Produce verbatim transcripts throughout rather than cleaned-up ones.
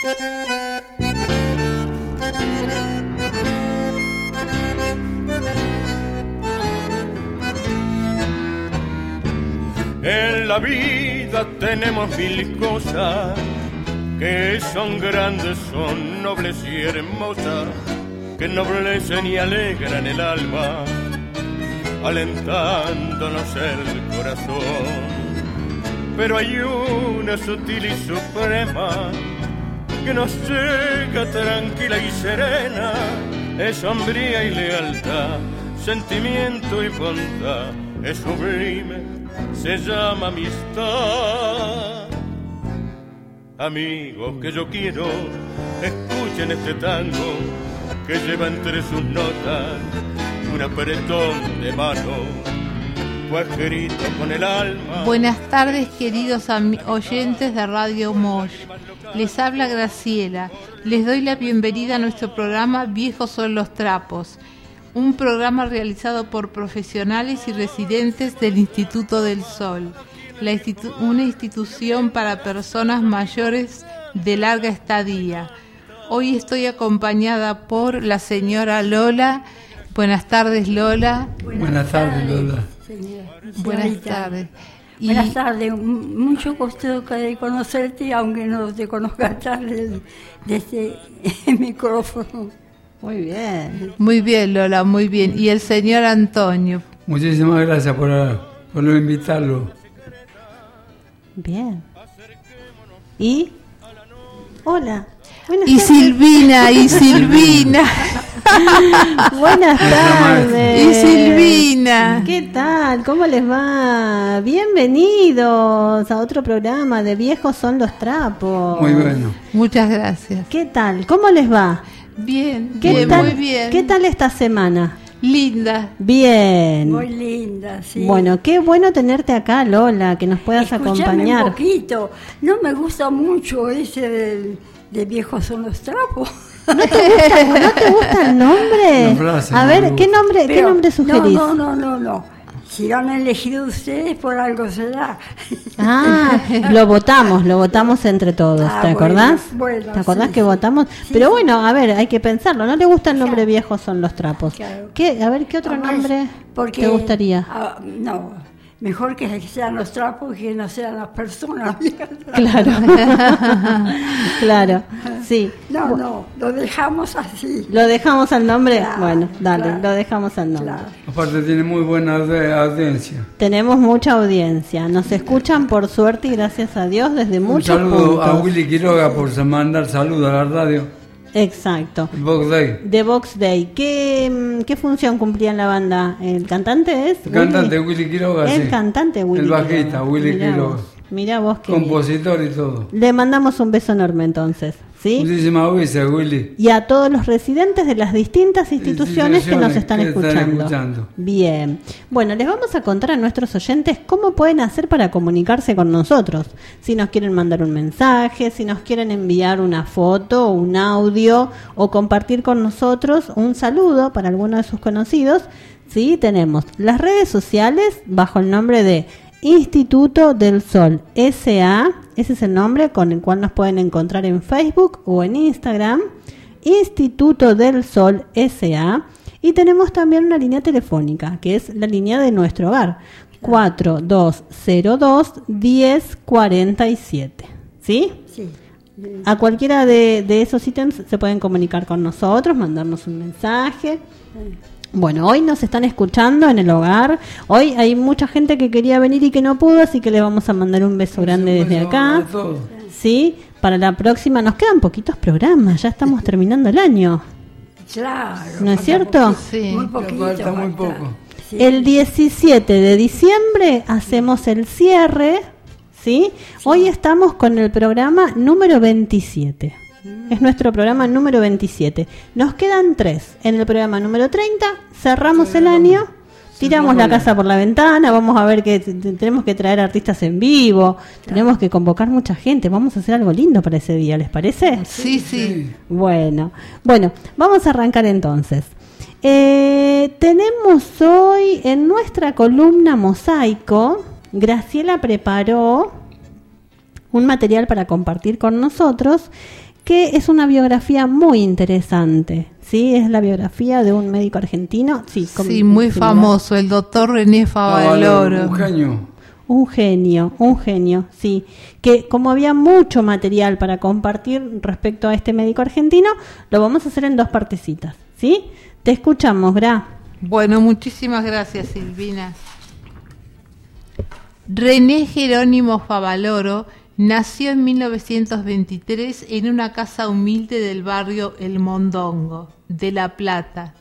En la vida tenemos mil cosas que son grandes, son nobles y hermosas, que ennoblecen y alegran el alma, alentándonos el corazón. Pero hay una sutil y suprema que nos llega tranquila y serena, es sombría y lealtad, sentimiento y bondad, es sublime, se llama amistad. Amigos que yo quiero, escuchen este tango que lleva entre sus notas un apretón de mano, fue escrito con el alma. Buenas tardes, queridos am- oyentes de Radio Mosh. Les habla Graciela. Les doy la bienvenida a nuestro programa Viejos son los trapos, un programa realizado por profesionales y residentes del Instituto del Sol, la institu- una institución para personas mayores de larga estadía. Hoy estoy acompañada por la señora Lola. Buenas tardes, Lola. Buenas, Buenas tardes, Lola. Señora, Buenas tardes. Y Buenas tardes, mucho gusto de conocerte, aunque no te conozca tarde desde el micrófono. Muy bien. Muy bien, Lola, muy bien. Y el señor Antonio. Muchísimas gracias por, por invitarlo. Bien. ¿Y? Hola. Buenas y tardes. Silvina, y Silvina. Buenas tardes. Y Silvina. ¿Qué tal? ¿Cómo les va? Bienvenidos a otro programa de Viejos son los trapos. Muy bueno. Muchas gracias. ¿Qué tal? ¿Cómo les va? Bien, ¿Qué bien, tal, muy bien. ¿Qué tal esta semana? Linda. Bien. Muy linda, sí. Bueno, qué bueno tenerte acá, Lola, que nos puedas Escuchame acompañar. un poquito. No me gusta mucho ese de, de Viejos son los trapos. ¿No te gusta, ¿no te gusta el nombre? Frase, a ver, no ¿qué nombre, Pero, ¿qué nombre sugerís? No, no, no, no, no. Si lo han elegido ustedes, por algo será. Ah, lo votamos, lo votamos entre todos, Ah, ¿te acordás? bueno, bueno, ¿Te acordás sí, que sí. votamos? Sí, Pero sí. bueno, a ver, hay que pensarlo. ¿No le gusta el nombre Claro. Viejos son los trapos? Claro. ¿Qué, a ver, ¿qué otro Además, nombre porque, te gustaría? ah, no, mejor que sean los trapos que no sean las personas. Claro, claro, sí. No, no, lo dejamos así. ¿Lo dejamos al nombre? Claro, Bueno, dale, claro. lo dejamos al nombre. Claro. Aparte tiene muy buena aud- audiencia. Tenemos mucha audiencia, nos escuchan por suerte y gracias a Dios desde Un muchos saludo puntos. a Willy Quiroga por mandar saludos a la radio. Exacto. El Box Day. The Box Day. ¿Qué, mm, ¿Qué función cumplía en la banda? ¿El cantante es? El cantante Willy Quiroga, El sí. cantante Willy El bajista, Quiroga. Willy Mirá Quiroga. vos, mirá vos que bien. Compositor y todo. Le mandamos un beso enorme entonces, ¿sí? Muchísimas gracias, Willy. Y a todos los residentes de las distintas instituciones que nos están que están escuchando. escuchando. Bien. Bueno, les vamos a contar a nuestros oyentes cómo pueden hacer para comunicarse con nosotros. Si nos quieren mandar un mensaje, si nos quieren enviar una foto, un audio o compartir con nosotros un saludo para alguno de sus conocidos. Sí, tenemos las redes sociales bajo el nombre de Instituto del Sol S A, ese es el nombre con el cual nos pueden encontrar en Facebook o en Instagram, Instituto del Sol S A, y tenemos también una línea telefónica, que es la línea de nuestro hogar, cuatro dos cero dos, uno cero cuatro siete, ¿sí? Sí. A cualquiera de, de esos ítems se pueden comunicar con nosotros, mandarnos un mensaje. Bueno, hoy nos están escuchando en el hogar. Hoy hay mucha gente que quería venir y que no pudo, así que les vamos a mandar un beso grande desde acá. Sí, para la próxima nos quedan poquitos programas, ya estamos terminando el año. Claro. ¿No es cierto? Sí. Muy poquito. Falta muy falta. poco. Sí. El diecisiete de diciembre hacemos el cierre, ¿sí? Hoy estamos con el programa número veintisiete. Es nuestro programa número veintisiete. Nos quedan tres. En el programa número treinta cerramos el año, tiramos la casa por la ventana, vamos a ver que t- t- tenemos que traer artistas en vivo, tenemos que convocar mucha gente, vamos a hacer algo lindo para ese día, ¿les parece? Sí, sí. Bueno, bueno, vamos a arrancar entonces. Eh, tenemos hoy en nuestra columna Mosaico, Graciela preparó un material para compartir con nosotros que es una biografía muy interesante. Sí, es la biografía de un médico argentino. Sí, con, sí muy famoso, el doctor René Favaloro. Un genio. Un genio, un genio, sí. Que como había mucho material para compartir respecto a este médico argentino, lo vamos a hacer en dos partecitas, ¿sí? Te escuchamos, Gra. Bueno, muchísimas gracias, Silvina. René Jerónimo Favaloro nació en mil novecientos veintitrés en una casa humilde del barrio El Mondongo, de La Plata.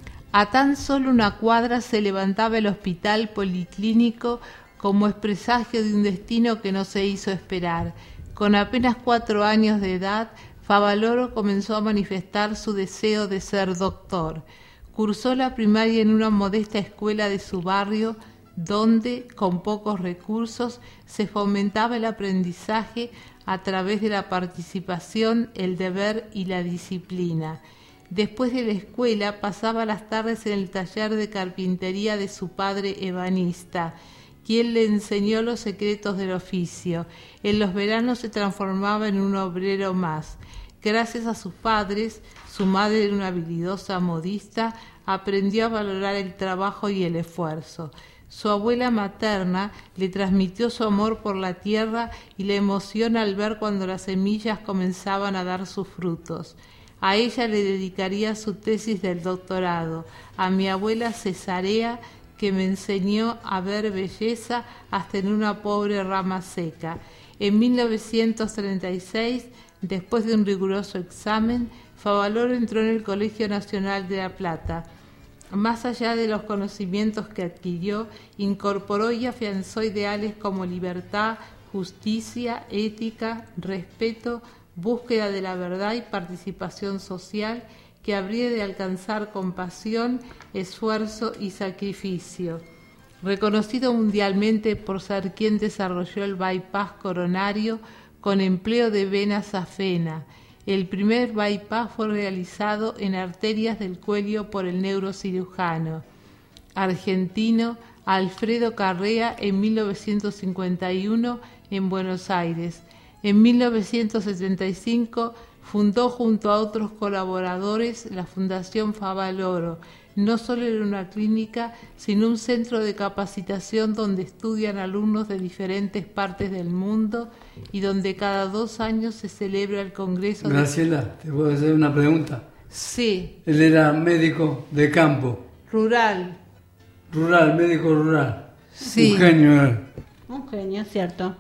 A tan solo una cuadra se levantaba el hospital policlínico como es presagio de un destino que no se hizo esperar. Con apenas cuatro años de edad, Favaloro comenzó a manifestar su deseo de ser doctor. Cursó la primaria en una modesta escuela de su barrio, donde, con pocos recursos, se fomentaba el aprendizaje a través de la participación, el deber y la disciplina. Después de la escuela, pasaba las tardes en el taller de carpintería de su padre ebanista, quien le enseñó los secretos del oficio. En los veranos se transformaba en un obrero más. Gracias a sus padres, su madre era una habilidosa modista, aprendió a valorar el trabajo y el esfuerzo. Su abuela materna le transmitió su amor por la tierra y la emoción al ver cuando las semillas comenzaban a dar sus frutos. A ella le dedicaría su tesis del doctorado, a mi abuela Cesarea, que me enseñó a ver belleza hasta en una pobre rama seca. En mil novecientos treinta y seis, después de un riguroso examen, Favaloro entró en el Colegio Nacional de La Plata. Más allá de los conocimientos que adquirió, incorporó y afianzó ideales como libertad, justicia, ética, respeto, búsqueda de la verdad y participación social, que habría de alcanzar con pasión, esfuerzo y sacrificio. Reconocido mundialmente por ser quien desarrolló el bypass coronario con empleo de vena safena. El primer bypass fue realizado en arterias del cuello por el neurocirujano argentino Alfredo Carrea en mil novecientos cincuenta y uno en Buenos Aires. En mil novecientos setenta y cinco fundó junto a otros colaboradores la Fundación Favaloro. No solo era una clínica, sino un centro de capacitación donde estudian alumnos de diferentes partes del mundo y donde cada dos años se celebra el Congreso. Graciela, de... ¿te puedo hacer una pregunta? Sí. Él era médico de campo. Rural. Rural, médico rural. Sí. Un genio él. Un genio, cierto.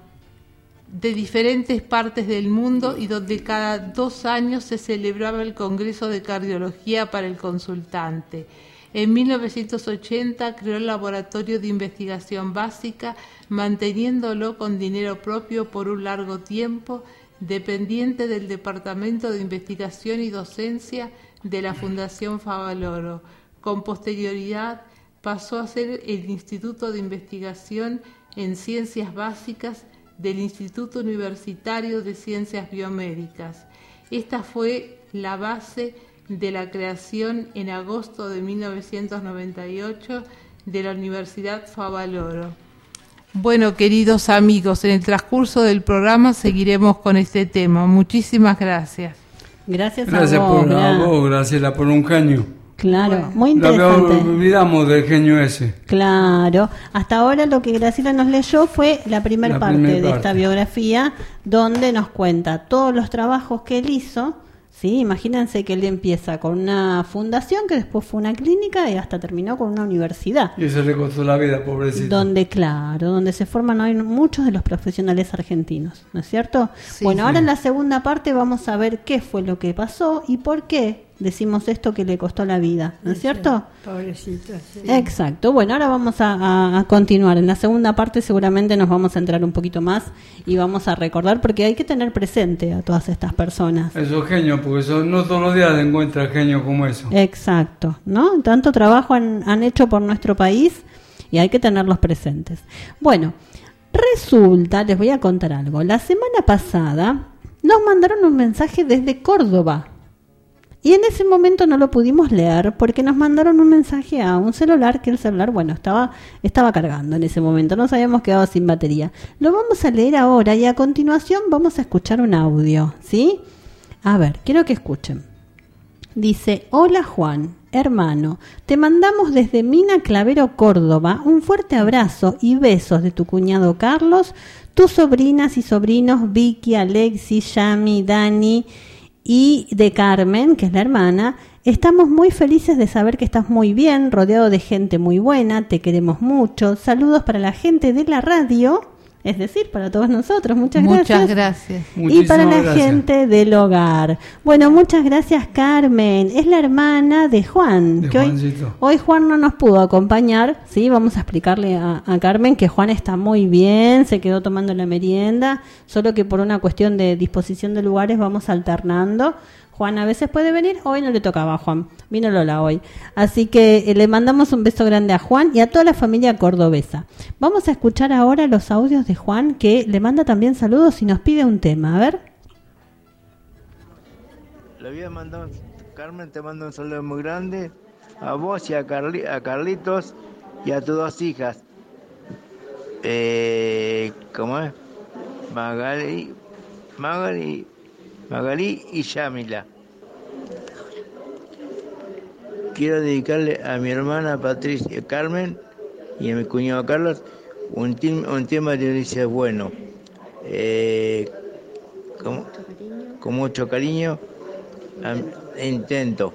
De diferentes partes del mundo y donde cada dos años se celebraba el Congreso de Cardiología para el consultante. En mil novecientos ochenta creó el Laboratorio de Investigación Básica, manteniéndolo con dinero propio por un largo tiempo, dependiente del Departamento de Investigación y Docencia de la Fundación Favaloro. Con posterioridad pasó a ser el Instituto de Investigación en Ciencias Básicas del Instituto Universitario de Ciencias Biomédicas. Esta fue la base de la creación en agosto de mil novecientos noventa y ocho de la Universidad Favaloro. Bueno, queridos amigos, en el transcurso del programa seguiremos con este tema. Muchísimas gracias. Gracias, gracias a vos. Por, a vos, Graciela, por un genio. Claro, bueno, muy interesante. Lo olvidamos del genio ese. Claro, hasta ahora lo que Graciela nos leyó fue la primera parte primer de parte. esta biografía, donde nos cuenta todos los trabajos que él hizo. Sí, imagínense que él empieza con una fundación que después fue una clínica y hasta terminó con una universidad. Y eso le costó la vida, pobrecito. Donde, claro, donde se forman hoy muchos de los profesionales argentinos, ¿no es cierto? Sí, bueno, sí. Ahora en la segunda parte vamos a ver qué fue lo que pasó y por qué decimos esto que le costó la vida, ¿no es Sí, cierto? Pobrecito, sí. Exacto. Bueno, ahora vamos a, a, a continuar. En la segunda parte seguramente nos vamos a entrar un poquito más y vamos a recordar, porque hay que tener presente a todas estas personas. Esos genios, porque son, no todos los días se encuentra genio como eso. Exacto, ¿no? Tanto trabajo han, han hecho por nuestro país y hay que tenerlos presentes. Bueno, resulta, les voy a contar algo. La semana pasada nos mandaron un mensaje desde Córdoba. Y en ese momento no lo pudimos leer porque nos mandaron un mensaje a un celular, que el celular, bueno, estaba, estaba cargando en ese momento, nos habíamos quedado sin batería. Lo vamos a leer ahora y a continuación vamos a escuchar un audio, ¿sí? A ver, quiero que escuchen. Dice, hola Juan, hermano, te mandamos desde Mina Clavero, Córdoba, un fuerte abrazo y besos de tu cuñado Carlos, tus sobrinas y sobrinos Vicky, Alexis, Yami, Dani y de Carmen, que es la hermana. Estamos muy felices de saber que estás muy bien, rodeado de gente muy buena, te queremos mucho. Saludos para la gente de la radio, es decir, para todos nosotros. Muchas, muchas gracias. gracias. Y para la gracias. gente del hogar. Bueno, muchas gracias, Carmen. Es la hermana de Juan. De que hoy, Juancito. hoy Juan no nos pudo acompañar. Sí, vamos a explicarle a, a Carmen que Juan está muy bien, se quedó tomando la merienda, solo que por una cuestión de disposición de lugares vamos alternando. Juan a veces puede venir, hoy no le tocaba a Juan, vino Lola hoy. Así que eh, le mandamos un beso grande a Juan y a toda la familia cordobesa. Vamos a escuchar ahora los audios de Juan, que le manda también saludos y nos pide un tema. A ver. Le voy a mandar, Carmen, te mando un saludo muy grande a vos y a, Carli, a Carlitos y a tus dos hijas. Eh, ¿Cómo es? Magali, Magali, Magali y Yamila. Quiero dedicarle a mi hermana Patricia Carmen y a mi cuñado Carlos un, tim, un tema de Ulises Bueno. Eh, con, con mucho cariño, a, intento.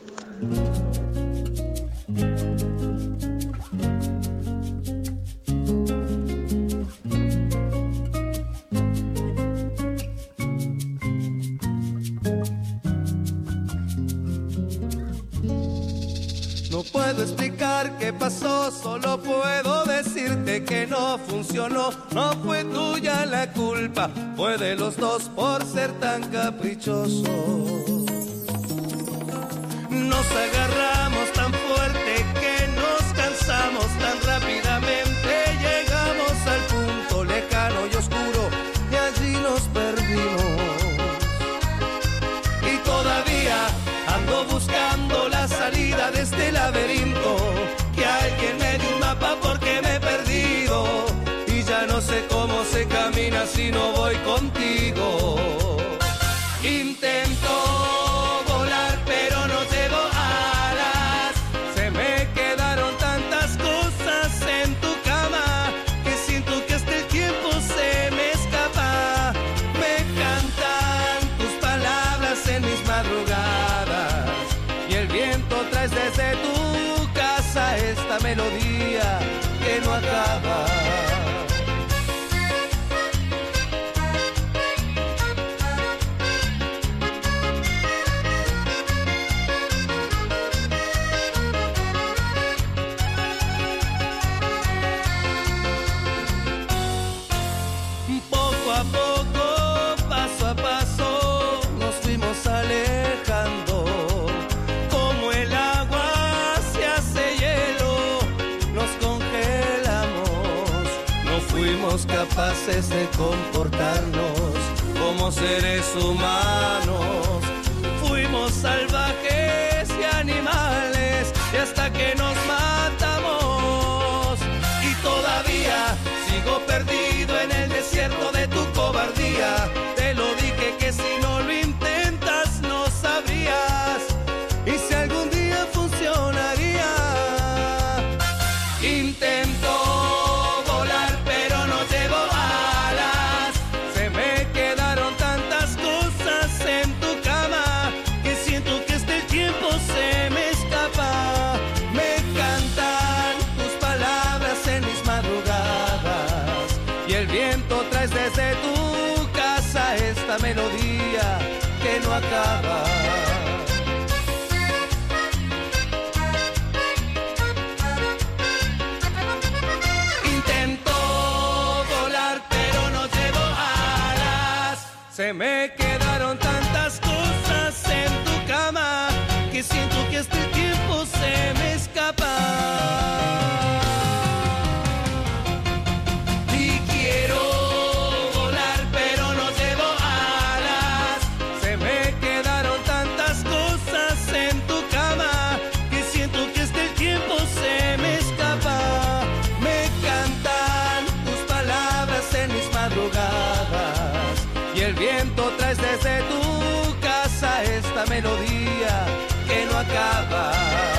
No puedo explicar qué pasó, solo puedo decirte que no funcionó. No fue tuya la culpa, fue de los dos por ser tan caprichosos. Nos agarramos tan fuerte que nos cansamos tan rápidamente. Llegamos al punto lejano y oscuro y allí nos perdimos. Y todavía ando buscando la salida de este laberinto. Que alguien me dé un mapa porque me he perdido. Y ya no sé cómo se camina si no voy contigo. Intento volar pero no llevo alas. Se me quedaron tantas cosas en tu cama que siento que hasta el tiempo se me escapa. Me cantan tus palabras en mis madrugadas y el viento traes desde tu casa esta melodía que no acaba. Poco a poco, paso a paso, nos fuimos alejando. Como el agua se hace hielo, nos congelamos. No fuimos capaces de comportarnos como seres humanos. Fuimos salvajes y animales y hasta que nos matamos. Y todavía sigo perdido en el desierto de tu cobardía. Te lo dije que si no lo intentas no sabrías. Y si algún día funcionaría. Intento volar pero no llevo alas. Se me quedaron tantas cosas en tu cama que siento que hasta el tiempo se me escapa. Me cantan tus palabras en mis madrugadas y el viento traes desde tu casa esta melodía que no acaba. Intento volar pero no llevo alas. Se me quedaron tantas cosas en tu cama que siento que hasta el tiempo se me escapa. Y quiero volar pero no llevo alas. Se me quedaron tantas cosas en tu cama que siento que hasta el tiempo se me escapa. Me cantan tus palabras en mis madrugadas y el viento traes desde tu casa esa melodía que no acaba.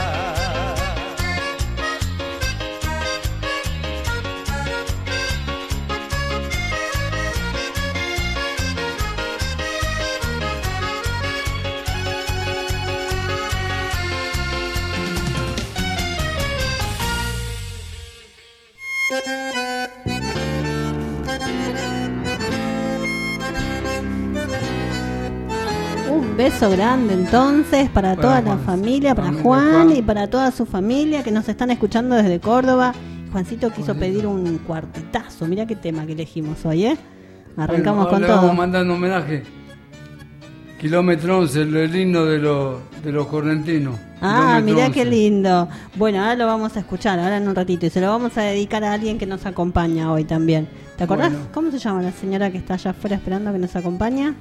Un beso grande entonces para Para toda la Juan, familia, para familia Juan, Juan. y para toda su familia que nos están escuchando desde Córdoba. Juancito quiso Juancito. pedir un cuartetazo. Mirá qué tema que elegimos hoy, ¿eh? Arrancamos Bueno, con le todo. Vamos mandando homenaje. Kilómetro once, el himno de los, de los correntinos. Ah, Kilómetro mirá once. qué lindo. Bueno, ahora lo vamos a escuchar, ahora en un ratito. Y se lo vamos a dedicar a alguien que nos acompaña hoy también. ¿Te acordás? Bueno. ¿Cómo se llama la señora que está allá afuera esperando a que nos acompaña?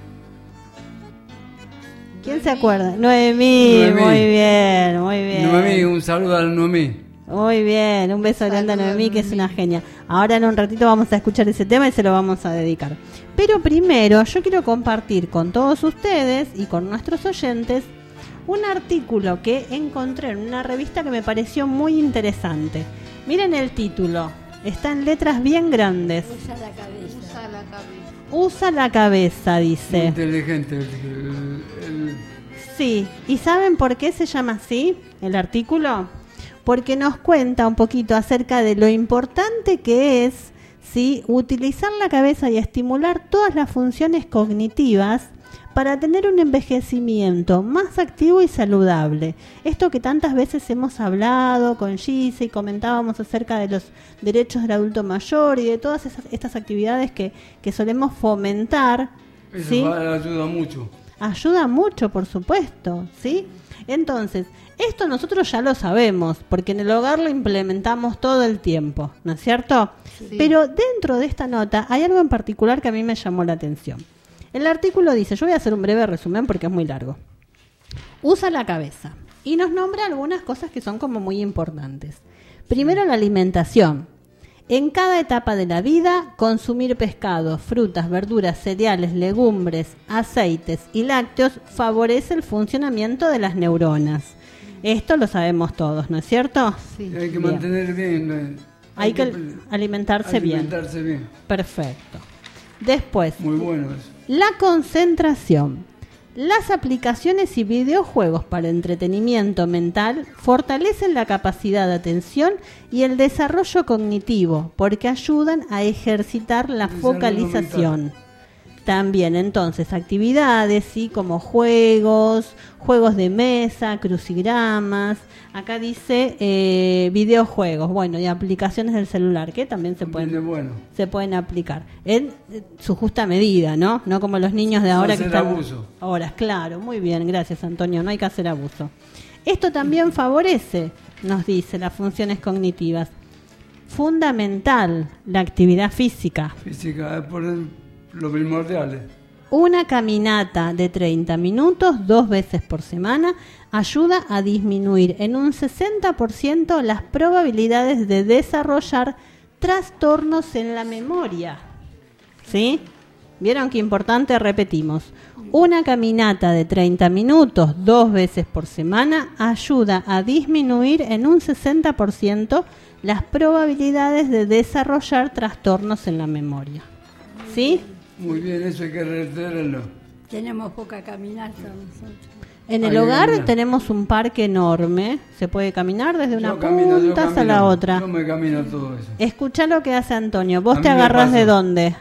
¿Quién se acuerda? Noemí, Noemí. muy bien, muy bien. Noemí, un saludo a Noemí. Muy bien, un beso grande a Noemí, que es una genia. Ahora en un ratito vamos a escuchar ese tema y se lo vamos a dedicar. Pero primero yo quiero compartir con todos ustedes y con nuestros oyentes un artículo que encontré en una revista que me pareció muy interesante. Miren el título, está en letras bien grandes. Usa la cabeza. Usa la cabeza. Usa la cabeza, Muy dice. inteligente. El, el- el- Sí, ¿y saben por qué se llama así el artículo? Porque nos cuenta un poquito acerca de lo importante que es, ¿sí?, utilizar la cabeza y estimular todas las funciones cognitivas para tener un envejecimiento más activo y saludable. Esto que tantas veces hemos hablado con Gise y comentábamos acerca de los derechos del adulto mayor y de todas esas, estas actividades que, que solemos fomentar, Eso ¿sí? va- ayuda mucho. Ayuda mucho, por supuesto, ¿sí? Entonces, esto nosotros ya lo sabemos, porque en el hogar lo implementamos todo el tiempo, ¿no es cierto? Sí. Pero dentro de esta nota hay algo en particular que a mí me llamó la atención. El artículo dice, yo voy a hacer un breve resumen porque es muy largo. Usa la cabeza y nos nombra algunas cosas que son como muy importantes. Primero, la alimentación. En cada etapa de la vida, consumir pescado, frutas, verduras, cereales, legumbres, aceites y lácteos favorece el funcionamiento de las neuronas. Esto lo sabemos todos, ¿no es cierto? Sí. Hay que Bien. mantener bien. eh, Hay que alimentarse bien. alimentarse bien. Perfecto. Después, Muy bueno eso. la concentración. Las aplicaciones y videojuegos para entretenimiento mental fortalecen la capacidad de atención y el desarrollo cognitivo porque ayudan a ejercitar la Desarrollo focalización. También entonces actividades, ¿sí?, como juegos, juegos de mesa, crucigramas. Acá dice eh, videojuegos, bueno, y aplicaciones del celular que también se pueden Viene bueno. se pueden aplicar en eh, su justa medida, ¿no? No como los niños de No ahora que hacer están abuso. horas, claro, muy bien, gracias Antonio, no hay que hacer abuso. Esto también favorece, nos dice, las funciones cognitivas. Fundamental, la actividad física. Física es por el- lo primordial. eh. Una caminata de treinta minutos dos veces por semana ayuda a disminuir en un sesenta por ciento las probabilidades de desarrollar trastornos en la memoria. ¿Sí? ¿Vieron qué importante? Repetimos. Una caminata de treinta minutos dos veces por semana ayuda a disminuir en un sesenta por ciento las probabilidades de desarrollar trastornos en la memoria. ¿Sí? Muy bien, eso hay que retenerlo. Tenemos poca caminata nosotros. En el Hay que hogar caminar. tenemos un parque enorme. Se puede caminar desde una Yo camino, yo punta hasta camino. la otra. Yo me camino todo eso. Escuchá lo que hace Antonio. ¿Vos A te mí me agarrás de pasa. dónde?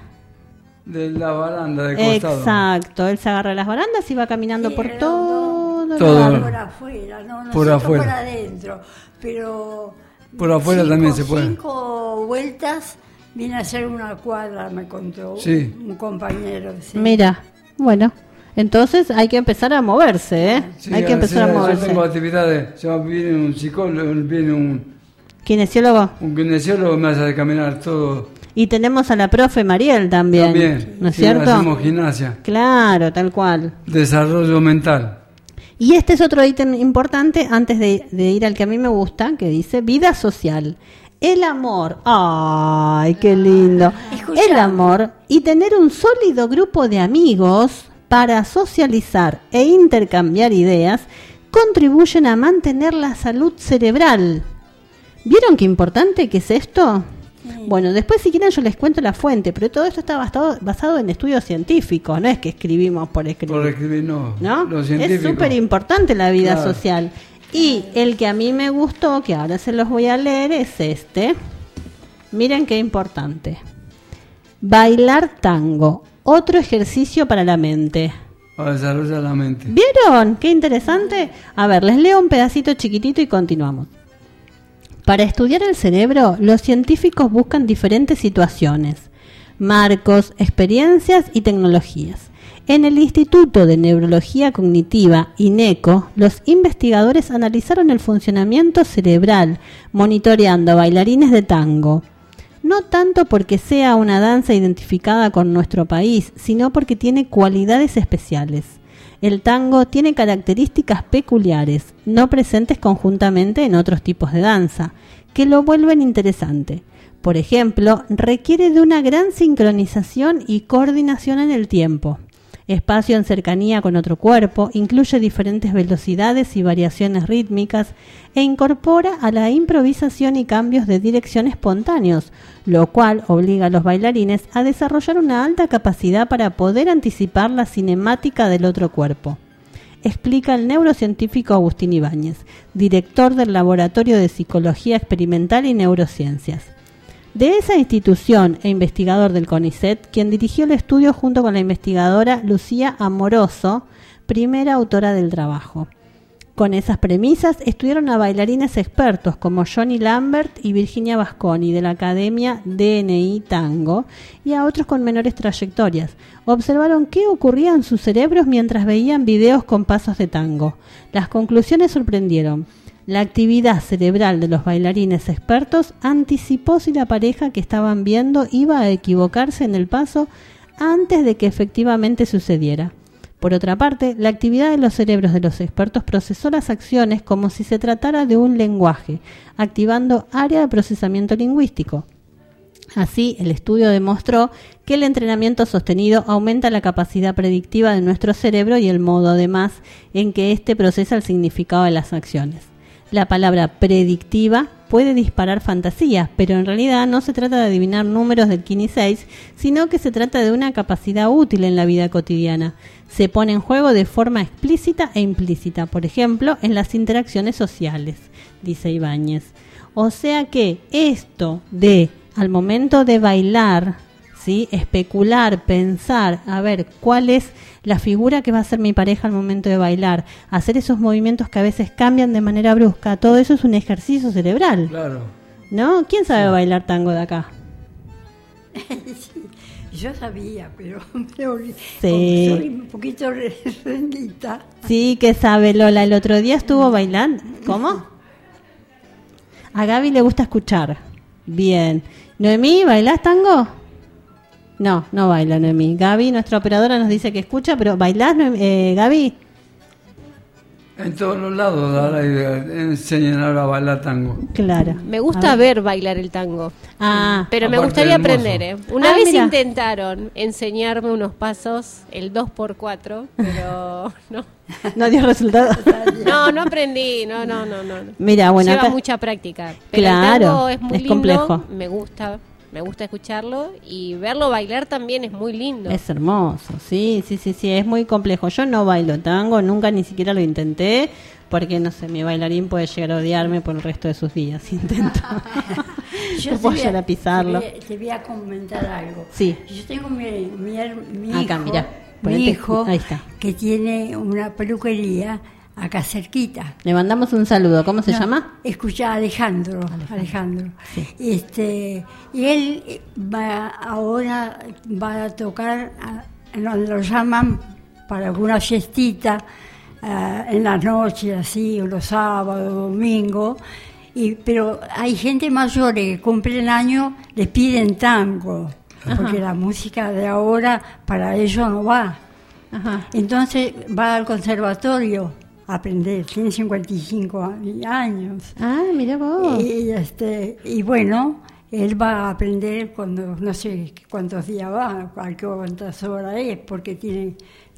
De la baranda de costado. Exacto. Él se agarra de las barandas y va caminando Sí, por redondo. todo el Todo. hogar. Por afuera, no, nosotros Por por, afuera. adentro. Pero. Por afuera cinco- también se puede. Cinco vueltas viene a ser una cuadra, me contó Sí. un compañero. sí. Mira, bueno. Entonces hay que empezar a moverse, ¿eh? Sí, hay que empezar a sí, moverse. Yo tengo actividades. Yo viene un psicólogo, viene un, Kinesiólogo. un kinesiólogo me hace caminar todo. Y tenemos a la profe Mariel también. También. ¿No es Sí, cierto? hacemos gimnasia. Claro, tal cual. Desarrollo mental. Y este es otro ítem importante antes de, de ir al que a mí me gusta, que dice vida social. El amor, ay, qué lindo. Escuchá. El amor y tener un sólido grupo de amigos para socializar e intercambiar ideas, contribuyen a mantener la salud cerebral. ¿Vieron qué importante que es esto? Sí. Bueno, después si quieren yo les cuento la fuente, pero todo esto está basado, basado en estudios científicos, no es que escribimos por escribir. Por escribir, no. ¿No? Lo científico. Es súper importante la vida Claro. social. Y el que a mí me gustó, que ahora se los voy a leer, es este. Miren qué importante. Bailar tango, otro ejercicio para la mente. Para desarrollar la mente. ¿Vieron? Qué interesante. A ver, les leo un pedacito chiquitito y continuamos. Para estudiar el cerebro, los científicos buscan diferentes situaciones, marcos, experiencias y tecnologías. En el Instituto de Neurología Cognitiva, INECO, los investigadores analizaron el funcionamiento cerebral, monitoreando a bailarines de tango. No tanto porque sea una danza identificada con nuestro país, sino porque tiene cualidades especiales. El tango tiene características peculiares, no presentes conjuntamente en otros tipos de danza, que lo vuelven interesante. Por ejemplo, requiere de una gran sincronización y coordinación en el tiempo. Espacio en cercanía con otro cuerpo, incluye diferentes velocidades y variaciones rítmicas e incorpora a la improvisación y cambios de dirección espontáneos, lo cual obliga a los bailarines a desarrollar una alta capacidad para poder anticipar la cinemática del otro cuerpo. Explica el neurocientífico Agustín Ibáñez, director del Laboratorio de Psicología Experimental y Neurociencias. De esa institución e investigador del CONICET, quien dirigió el estudio junto con la investigadora Lucía Amoroso, primera autora del trabajo. Con esas premisas estudiaron a bailarines expertos como Johnny Lambert y Virginia Vasconi de la Academia D N I Tango y a otros con menores trayectorias. Observaron qué ocurría en sus cerebros mientras veían videos con pasos de tango. Las conclusiones sorprendieron. La actividad cerebral de los bailarines expertos anticipó si la pareja que estaban viendo iba a equivocarse en el paso antes de que efectivamente sucediera. Por otra parte, la actividad de los cerebros de los expertos procesó las acciones como si se tratara de un lenguaje, activando área de procesamiento lingüístico. Así, el estudio demostró que el entrenamiento sostenido aumenta la capacidad predictiva de nuestro cerebro y el modo, además, en que éste procesa el significado de las acciones. La palabra predictiva puede disparar fantasías, pero en realidad no se trata de adivinar números del quini seis, sino que se trata de una capacidad útil en la vida cotidiana. Se pone en juego de forma explícita e implícita, por ejemplo, en las interacciones sociales, dice Ibáñez. O sea que esto de, al momento de bailar, ¿sí?, especular, pensar, a ver, ¿cuál es la figura que va a ser mi pareja al momento de bailar? Hacer esos movimientos que a veces cambian de manera brusca, todo eso es un ejercicio cerebral. Claro. ¿No? ¿Quién sabe sí. bailar tango de acá? Sí, yo sabía, pero, pero sí. soy un poquito rendita. Sí, que sabe Lola. El otro día estuvo bailando. ¿Cómo? A Gaby le gusta escuchar. Bien. Noemí, ¿bailás tango? No, no baila Noemí. Gaby, nuestra operadora, nos dice que escucha, pero ¿bailás, eh, Gaby? En todos los lados ahora enseñan ahora a bailar tango. Claro. Me gusta ver. ver bailar el tango. Ah, pero me gustaría hermoso. aprender, ¿eh? Una ah, vez mira. intentaron enseñarme unos pasos, el dos por cuatro, pero no. No dio resultado. No, no aprendí, no, no, no, no. Mira, bueno, lleva acá... mucha práctica. Pero claro, el tango es muy es lindo, complejo. Me gusta. Me gusta escucharlo y verlo bailar también es muy lindo. Es hermoso, sí, sí, sí, sí, es muy complejo. Yo no bailo tango, nunca ni siquiera lo intenté, porque no sé, mi bailarín puede llegar a odiarme por el resto de sus días. Intento. Yo no te puedo voy a- llegar a pisarlo. Te voy a, te voy a comentar algo. Sí. Yo tengo mi, mi, her- mi Acá, hijo, mirá, mi ponete- hijo ahí está. que tiene una peluquería acá cerquita. Le mandamos un saludo. ¿Cómo se No, llama? Escucha, Alejandro, Alejandro. Sí. Este, y él eh, va ahora va a tocar a- en donde lo llaman para alguna fiestita ah, en la noche, así, o los sábados, domingos. Y, pero hay gente mayor que cumple el año, les piden tango, porque la música de ahora para ellos no va. Ajá. Entonces va al conservatorio a aprender, tiene cincuenta y cinco años. Ah, mira vos. Y, este, y bueno, él va a aprender cuando, no sé cuántos días va, a cuántas horas es, porque tiene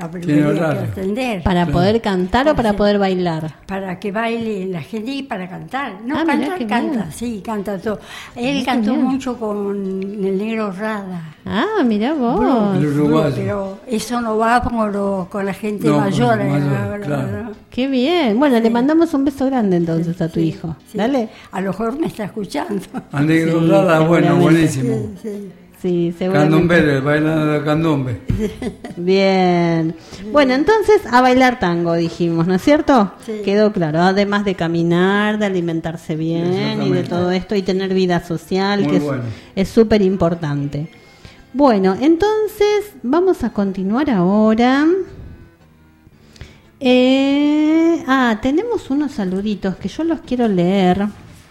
la Tiene peluquería que horario. atender. ¿Para Claro. poder cantar o para Sí. poder bailar? Para que baile la gente y para cantar. No, Ah, mirá cantar, qué canta, bien. sí, canta todo. Él Mirá qué cantó bien. mucho con el negro Rada. Ah, mirá vos. El uruguayo. Pero eso no va con, lo- con la gente No, mayor. con eh, mayor, no, no, claro. no. Qué bien. Bueno, le mandamos un beso grande entonces a tu Sí, hijo. sí. Dale. A lo mejor me está escuchando. A Negro Sí, Rada, bueno, seguramente. buenísimo. Sí, sí. Sí, seguramente. Candombe, bailando de candombe. Bien. Bueno, entonces a bailar tango dijimos, ¿no es cierto? Sí. Quedó claro. Además de caminar, de alimentarse bien y de Exactamente. todo esto y tener vida social, Muy que es- bueno. es súper importante. Bueno, entonces vamos a continuar ahora. Eh, ah, tenemos unos saluditos que yo los quiero leer.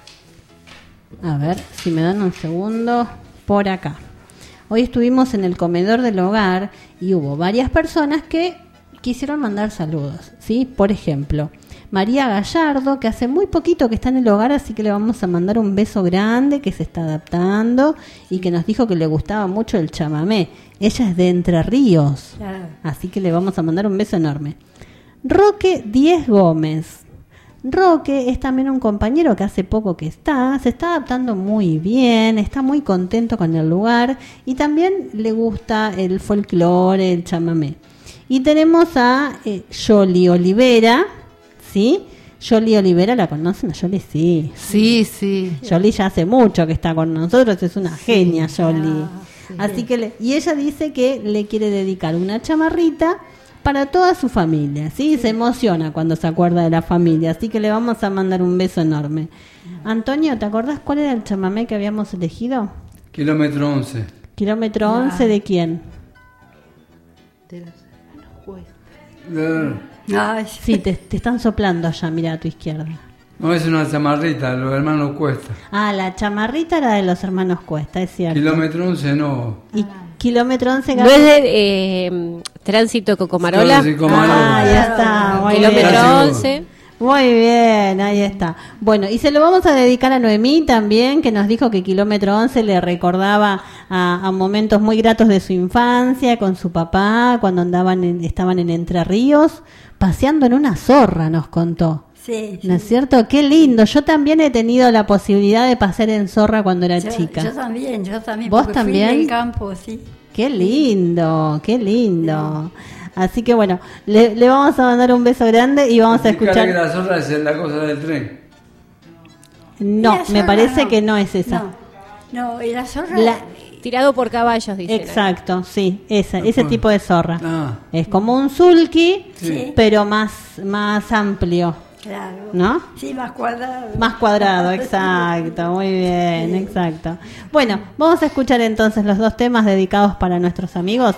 A ver si me dan un segundo. Por acá. Hoy estuvimos en el comedor del hogar y hubo varias personas que quisieron mandar saludos, ¿sí? Por ejemplo, María Gallardo, que hace muy poquito que está en el hogar, así que le vamos a mandar un beso grande, que se está adaptando y que nos dijo que le gustaba mucho el chamamé. Ella es de Entre Ríos, Claro. así que le vamos a mandar un beso enorme. Roque Díez Gómez. Roque es también un compañero que hace poco que está, se está adaptando muy bien, está muy contento con el lugar y también le gusta el folclore, el chamamé. Y tenemos a eh, Yoli Olivera, ¿sí? Yoli Olivera, ¿la conocen? A Yoli sí. Sí, sí. Yoli ya hace mucho que está con nosotros, es una genia Yoli. Ah, sí. Así que le- y ella dice que le quiere dedicar una chamarrita para toda su familia, ¿sí? Se emociona cuando se acuerda de la familia, así que le vamos a mandar un beso enorme. Antonio, ¿te acordás cuál era el chamamé que habíamos elegido? Kilómetro once. Kilómetro Ah. once, ¿de quién? De los hermanos Cuesta. De- Ay, Sí, te, te están soplando allá, mira a tu izquierda. No es una chamarrita, los hermanos Cuesta. Ah, la chamarrita era de los hermanos Cuesta, es cierto. Kilómetro once no. Y kilómetro once, ¿No es de eh, Tránsito Cocomarola? Tránsito Cocomarola. Ah, ya está, muy Kilómetro bien. Clásico. once. Muy bien, ahí está. Bueno, y se lo vamos a dedicar a Noemí también, que nos dijo que Kilómetro once le recordaba a, a momentos muy gratos de su infancia, con su papá, cuando andaban en- estaban en Entre Ríos, paseando en una zorra, nos contó. sí, ¿No es sí. cierto? Qué lindo. Yo también he tenido la posibilidad de pasear en zorra cuando era Yo, chica. yo también, yo también. ¿Vos porque fui también? del campo, sí. Qué lindo, qué lindo. Así que bueno, le, le vamos a mandar un beso grande y vamos a Explicarle que escuchar. la zorra es la cosa del tren. No, La me zorra parece no. que no es esa. No, no, y la zorra. La- Tirado por caballos, dice. Exacto, sí, esa, ese Ah, tipo de zorra. Ah. Es como un sulky, Sí. pero más, más amplio, Claro. ¿no? Sí, más cuadrado. Más cuadrado, exacto, muy bien, exacto. Bueno, vamos a escuchar entonces los dos temas dedicados para nuestros amigos.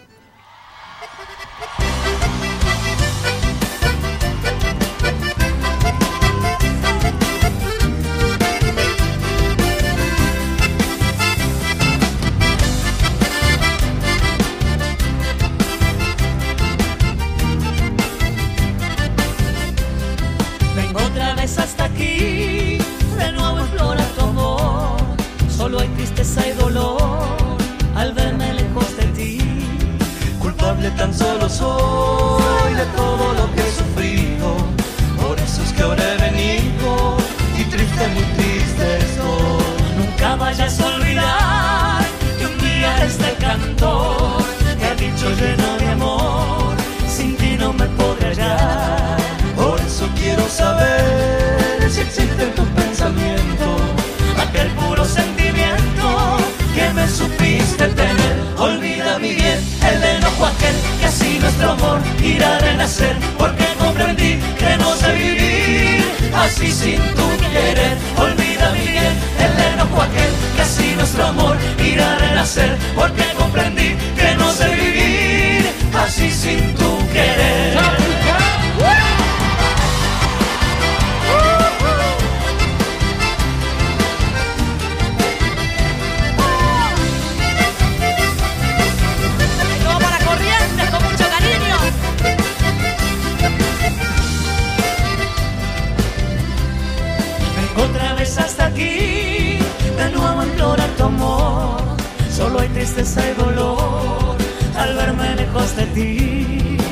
Vengo otra vez hasta aquí, de nuevo explora tu amor. Solo hay tristeza y dolor al verme lejos de ti. Culpable tan solo soy de todo lo que he sufrido. Por eso es que ahora he venido y triste, muy triste estoy. Nunca vayas a olvidar que un día este cantor te ha dicho lleno de amor. Sin ti no me podré hallar. Por eso quiero saber si existe en tu pensamiento aquel puro sentimiento que me supiste tener. Olvida mi bien el enojo aquel que así nuestro amor irá a renacer. Porque comprendí que no sé vivir así sin tu querer. Olvida mi bien el enojo aquel que así nuestro amor irá a renacer. Porque comprendí que no sé vivir así sin tu querer. Todo para Corrientes con mucho cariño. Vengo otra vez hasta aquí, de nuevo a implorar tu amor. Solo hay tristeza y dolor al verme lejos de ti.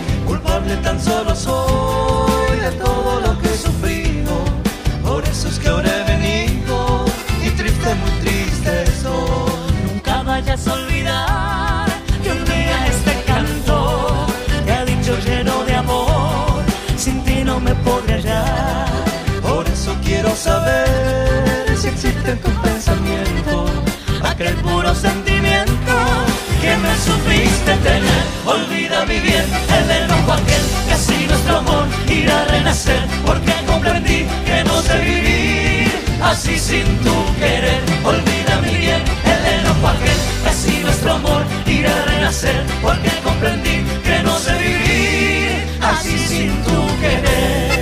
tan solo soy de todo lo que he sufrido. Por eso es que ahora he venido y triste, muy triste estoy. Nunca vayas a olvidar que un día este canto te ha dicho lleno de amor, sin ti no me podré hallar. Por eso quiero saber si existe en tu pensamiento aquel puro sentimiento que me supiste tener. Olvida mi bien el enojo aquel, que así nuestro amor irá a renacer, porque comprendí que no sé vivir así sin tu querer. Olvida mi bien el enojo aquel, que así nuestro amor irá a renacer, porque comprendí que no sé vivir así sin tu querer.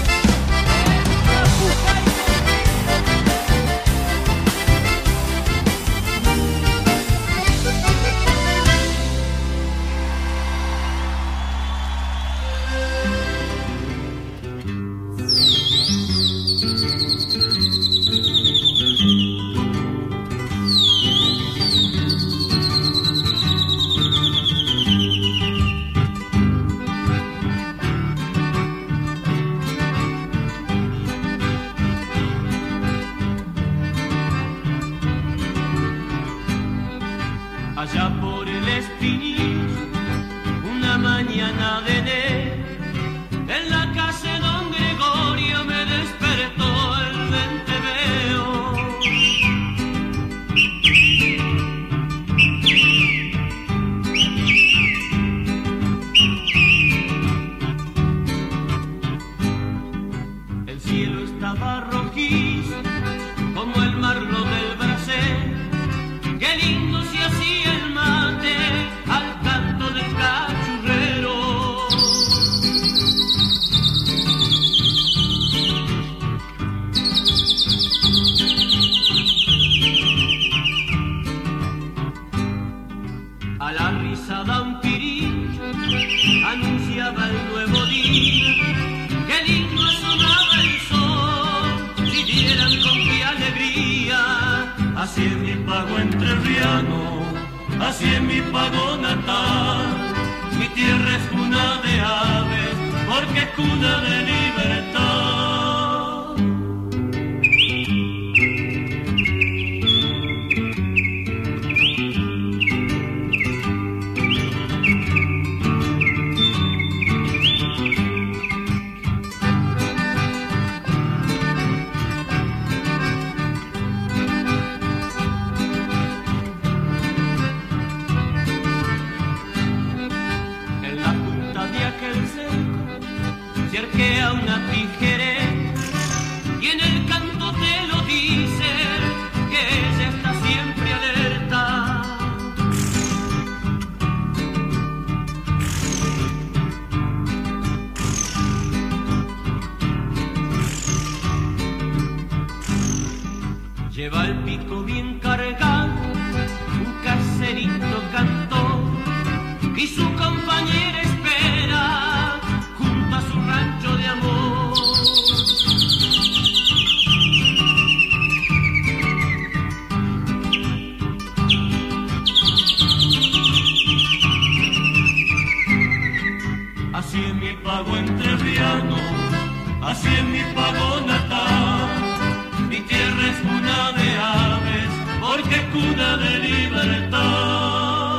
Allá por el Espinil, una mañana de enero, en la casa de don Gregorio me despertó el venteveo. El cielo estaba rojizo como el marlo del brasero. Qué lindo se hacía el mate al canto del cachurrero. A la risada un pirín anunciaba el nuevo día. Qué lindo asomaba el sol, si vieran con qué alegría. Así es mi pago entrerriano, así es mi pago natal. Mi tierra es cuna de aves, porque es cuna de libertad. Cerquea una tijereta y en el canto te lo dice que ella está siempre alerta. Lleva el pico bien cargado, un caserito cantó y su compañera espera junto a su rancho de amor. Así es mi pago entrerriano, así es mi pago natal. Mi tierra es cuna de aves, porque es cuna de libertad.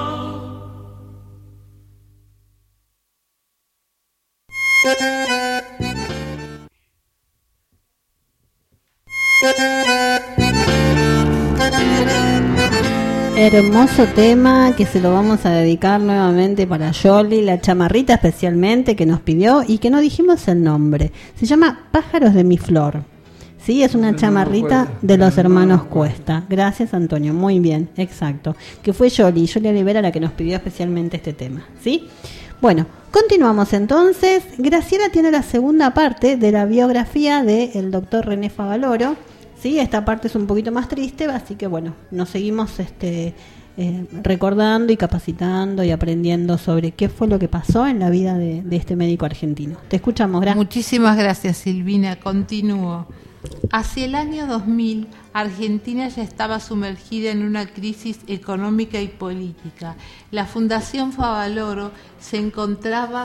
Hermoso tema que se lo vamos a dedicar nuevamente para Yoli, la chamarrita especialmente que nos pidió y que no dijimos el nombre. Se llama Pájaros de mi flor. Sí, es una chamarrita de los hermanos Cuesta. Gracias, Antonio. Muy bien, exacto. Que fue Yoli, Yoli Olivera la que nos pidió especialmente este tema. ¿Sí? Bueno, continuamos entonces. Graciela tiene la segunda parte de la biografía del doctor René Favaloro. Sí, esta parte es un poquito más triste, así que bueno, nos seguimos este, eh, recordando y capacitando y aprendiendo sobre qué fue lo que pasó en la vida de, de este médico argentino. Te escuchamos, gracias. Muchísimas gracias, Silvina. Continúo. Hacia el año dos mil, Argentina ya estaba sumergida en una crisis económica y política. La Fundación Favaloro se encontraba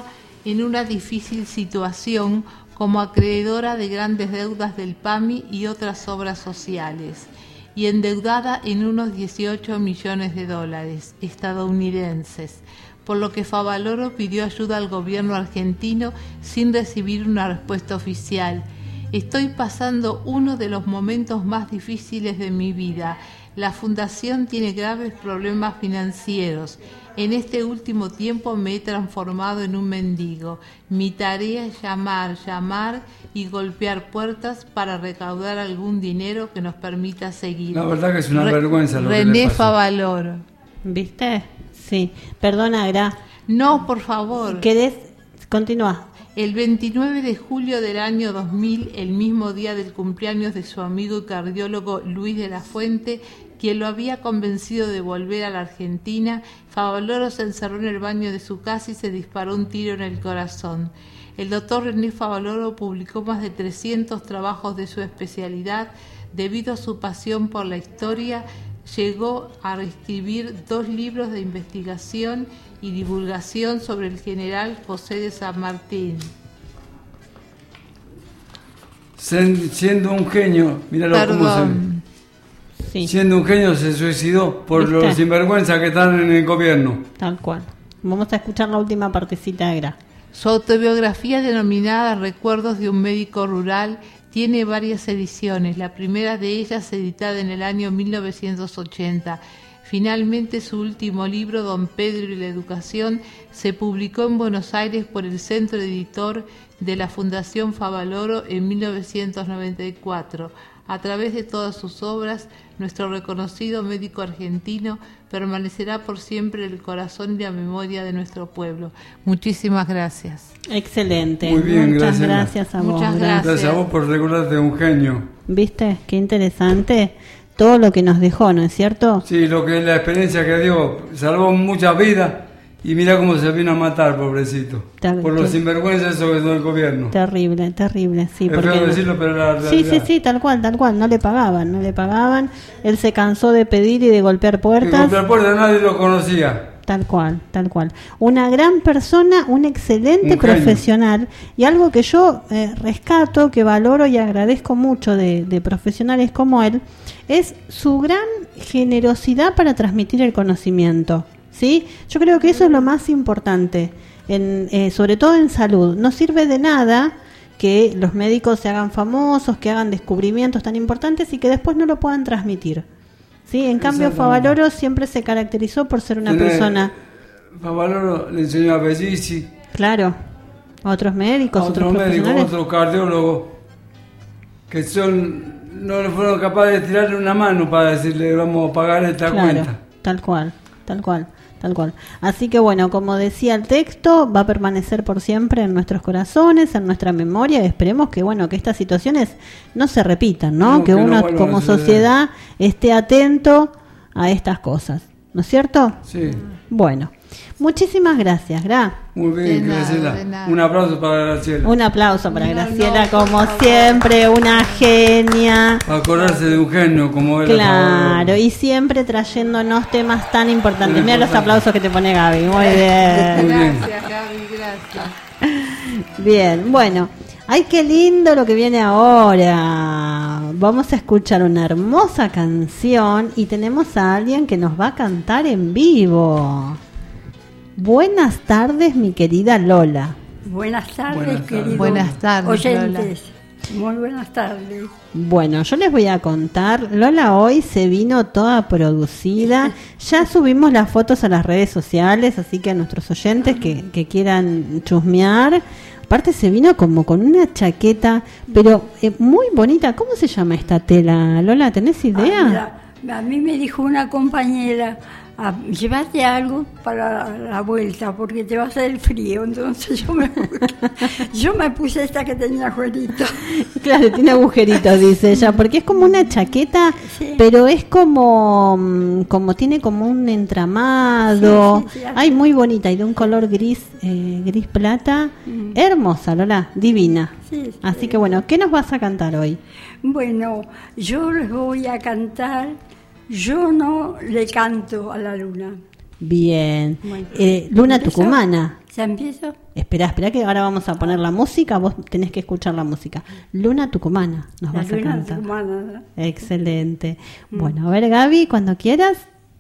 en una difícil situación como acreedora de grandes deudas del P A M I y otras obras sociales, y endeudada en unos dieciocho millones de dólares estadounidenses, por lo que Favaloro pidió ayuda al gobierno argentino sin recibir una respuesta oficial. Estoy pasando uno de los momentos más difíciles de mi vida. La fundación tiene graves problemas financieros. En este último tiempo me he transformado en un mendigo. Mi tarea es llamar, llamar y golpear puertas para recaudar algún dinero que nos permita seguir. La verdad que es una Re- vergüenza lo René que le pasa. Favaloro. ¿Viste? Sí. Perdona, Gra. No, por favor. ¿Querés? Continúa. El veintinueve de julio del año dos mil, el mismo día del cumpleaños de su amigo y cardiólogo Luis de la Fuente, quien lo había convencido de volver a la Argentina, Favaloro se encerró en el baño de su casa y se disparó un tiro en el corazón. El doctor René Favaloro publicó más de trescientos trabajos de su especialidad. Debido a su pasión por la historia, llegó a escribir dos libros de investigación y divulgación sobre el general José de San Martín. Siendo un genio, míralo cómo se... Sí. Siendo un genio se suicidó por ¿Viste? los sinvergüenzas que están en el gobierno. Tal cual. Vamos a escuchar la última partecita de Gra. Su autobiografía, denominada Recuerdos de un médico rural, tiene varias ediciones, la primera de ellas editada en el año mil novecientos ochenta. Finalmente, su último libro, Don Pedro y la Educación, se publicó en Buenos Aires por el Centro Editor de la Fundación Favaloro en mil novecientos noventa y cuatro. A través de todas sus obras, nuestro reconocido médico argentino permanecerá por siempre en el corazón y la memoria de nuestro pueblo. Muchísimas gracias. Excelente. Muy bien, Muchas gracias. gracias a vos. Muchas Gra. gracias. Gracias a vos por recordarte de un genio. ¿Viste? Qué interesante todo lo que nos dejó, ¿no es cierto? Sí, lo que la experiencia que dio, salvó muchas vidas y mira cómo se vino a matar, pobrecito. Ter- por los ter- sinvergüenzas sobre todo el gobierno. Terrible, terrible, sí. Es porque feo decirlo, pero la Sí, realidad. sí, sí, tal cual, tal cual. No le pagaban, no le pagaban. Él se cansó de pedir y de golpear Y puertas. contra la puerta nadie lo conocía. Tal cual, tal cual. Una gran persona, un excelente Un genio. profesional y algo que yo eh, rescato, que valoro y agradezco mucho de, de profesionales como él, es su gran generosidad para transmitir el conocimiento. ¿Sí? Yo creo que eso es lo más importante, en, eh, sobre todo en salud. No sirve de nada que los médicos se hagan famosos, que hagan descubrimientos tan importantes y que después no lo puedan transmitir. Sí, en cambio Exactamente. Favaloro siempre se caracterizó por ser una Tiene- persona, Favaloro le enseñó a Bellici, claro, a otros médicos, a otros otros médicos, profesionales. otros cardiólogos, que son no le fueron capaces de tirarle una mano para decirle vamos a pagar esta Claro, cuenta. tal cual, tal cual, tal cual. Así que bueno, como decía el texto, va a permanecer por siempre en nuestros corazones, en nuestra memoria, y esperemos que bueno, que estas situaciones no se repitan, ¿no? No, que que no uno vuelvan como a suceder. sociedad esté atento a estas cosas, ¿no es cierto? Sí, Bueno, muchísimas gracias, Gra. muy De bien, nada, Graciela. de nada. Un aplauso para Graciela. Un aplauso para No, Graciela, no, por como favor. siempre, una genia. Acordarse de un genio como era Claro, Favaloro. y siempre trayéndonos temas tan importantes. Mira los aplausos que te pone Gaby, muy bien. Muy bien. Gracias, Gaby, gracias. Bien, bueno, ay, qué lindo lo que viene ahora. Vamos a escuchar una hermosa canción y tenemos a alguien que nos va a cantar en vivo. Buenas tardes, mi querida Lola. Buenas tardes, Buenas tardes. queridos Buenas tardes, oyentes. Muy buenas tardes. Bueno, yo les voy a contar, Lola hoy se vino toda producida, ya subimos las fotos a las redes sociales, así que a nuestros oyentes que, que quieran chusmear, aparte se vino como con una chaqueta, pero eh, muy bonita. ¿Cómo se llama esta tela, Lola? ¿Tenés idea? Ah, mira, a mí me dijo una compañera, ah, llévate algo para la vuelta porque te va a hacer frío. Entonces yo me, yo me puse esta que tenía ajuelitos. Claro, tiene agujeritos, dice ella, porque es como una chaqueta, Sí. pero es como, mm, como tiene como un entramado. Sí, sí, sí. Ay, muy bonita y de un color gris, eh, gris plata. Mm. Hermosa, Lola, divina. Sí, sí. Así que bueno, ¿qué nos vas a cantar hoy? Bueno, yo les voy a cantar Yo no le canto a la luna. Bien. Bueno. Eh, Luna ¿Eso? tucumana. ¿Ya empiezo? Espera, espera que ahora vamos a poner la música, vos tenés que escuchar la música. Luna Tucumana nos La vas a luna cantar. tucumana, ¿no? Excelente. Bueno, a ver Gaby, cuando quieras.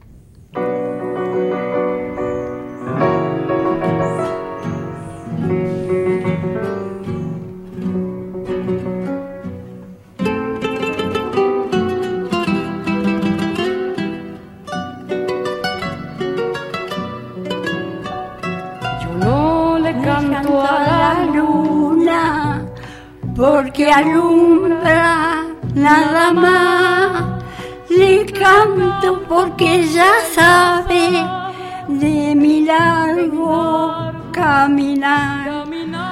Canto a la luna porque alumbra nada más. Le canto porque ella sabe de mi largo caminar.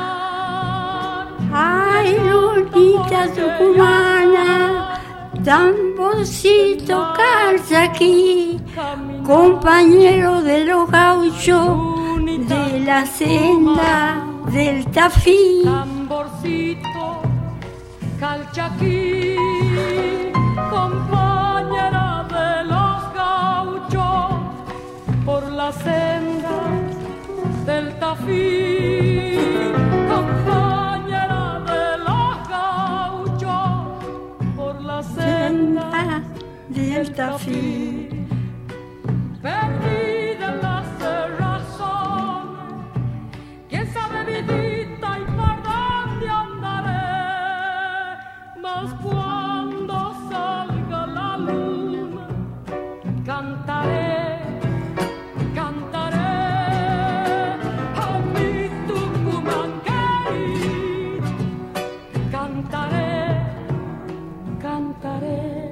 Ay, lunita tucumana, tamborcito calza aquí, compañero de los gauchos de la senda del Tafí. Tamborcito, calchaquí, compañera de los gauchos, por la senda del Tafí. Compañera de los gauchos, por la senda del Tafí. Perdida en la cerrazón, quién sabe vidita y por dónde andaré, mas cuando salga la luna cantaré, cantaré a mi Tucumán querido, cantaré, cantaré.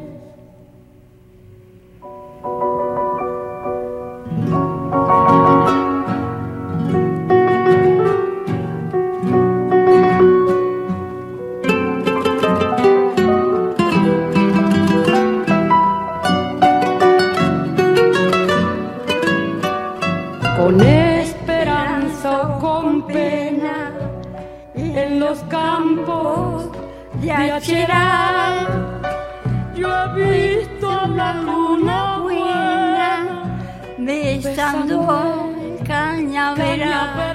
Con esperanza o con pena, en los campos de Acheral, yo he visto a la luna buena besando el cañaveral.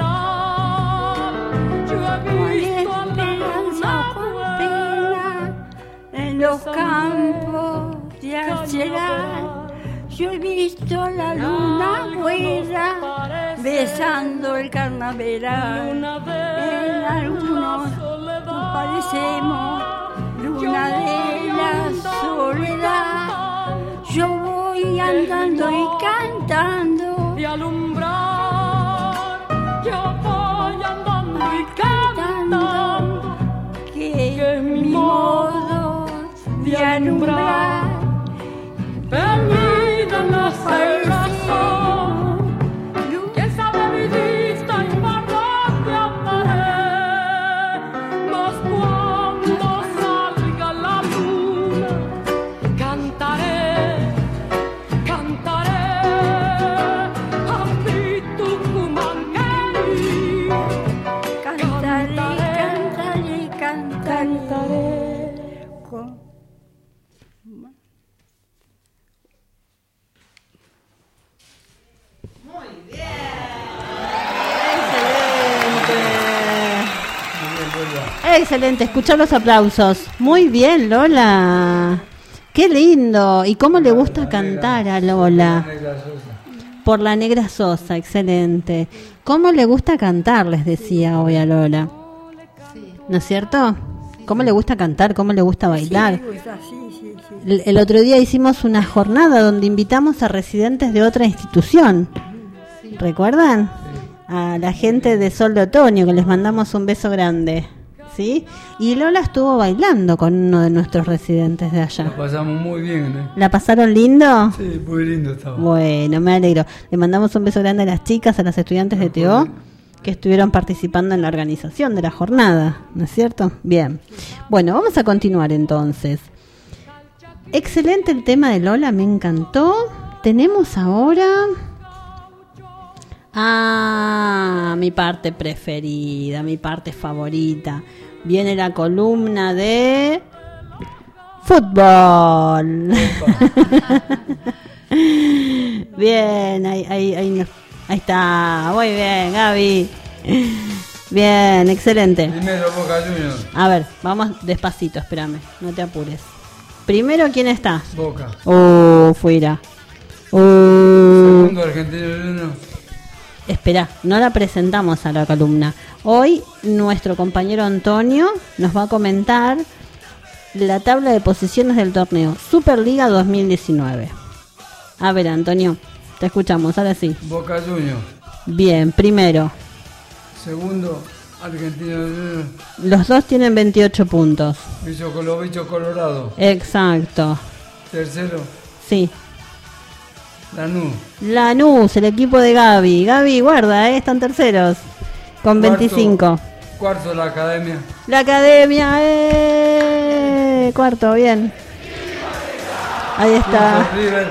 Yo he visto a la luna buena en los campos de Acheral. Yo he visto la luna buena besando el carnaveral. En algunos nos parecemos luna de la soledad. Yo voy andando y cantando de alumbrar. Yo voy andando y cantando que es mi modo de alumbrar. Perdida en la cerrazón, quién sabe vidita y por dónde andaré, mas cuando salga la luna cantaré, cantaré a mi Tucumán querido, cantaré, cantaré, cantaré, cantaré. Con Excelente, escuchar los aplausos. Muy bien, Lola. Qué lindo. ¿Y cómo le gusta cantar a Lola? Por la Negra Sosa, excelente. ¿Cómo le gusta cantar? Les decía hoy a Lola. ¿No es cierto? ¿Cómo le gusta cantar? ¿Cómo le gusta bailar? El, el otro día hicimos una jornada donde invitamos a residentes de otra institución. ¿Recuerdan? A la gente de Sol de Otoño, que les mandamos un beso grande. ¿Sí? Y Lola estuvo bailando con uno de nuestros residentes de allá. La pasamos muy bien, ¿eh? ¿La pasaron lindo? Sí, muy lindo estaba. Bueno, me alegro. Le mandamos un beso grande a las chicas, a las estudiantes de T O que estuvieron participando en la organización de la jornada, ¿no es cierto? Bien. Bueno, vamos a continuar entonces. Excelente el tema de Lola, me encantó. Tenemos ahora... Ah, mi parte preferida, mi parte favorita. Viene la columna de fútbol. Bien, ahí, ahí, ahí, ahí está. Muy bien, Gaby. Bien, excelente. Primero Boca Juniors. A ver, vamos despacito, espérame, no te apures. Primero, ¿quién está? Boca. Oh, fuera. Oh. Segundo Argentino Juniors. Espera, no la presentamos a la columna. Hoy nuestro compañero Antonio nos va a comentar la tabla de posiciones del torneo Superliga dos mil diecinueve. A ver, Antonio, te escuchamos, ahora sí. Boca Juniors. Bien, primero. Segundo Argentino Juniors. Los dos tienen veintiocho puntos. Bicho Colo, Bicho Colorado. Exacto. Tercero Sí. Lanús. Lanús, el equipo de Gaby. Gaby, guarda, ¿eh? Están terceros. Con Cuarto- veinticinco. Cuarto la Academia. La Academia, ¡eh! Cuarto, bien. Ahí está. Quinto, River.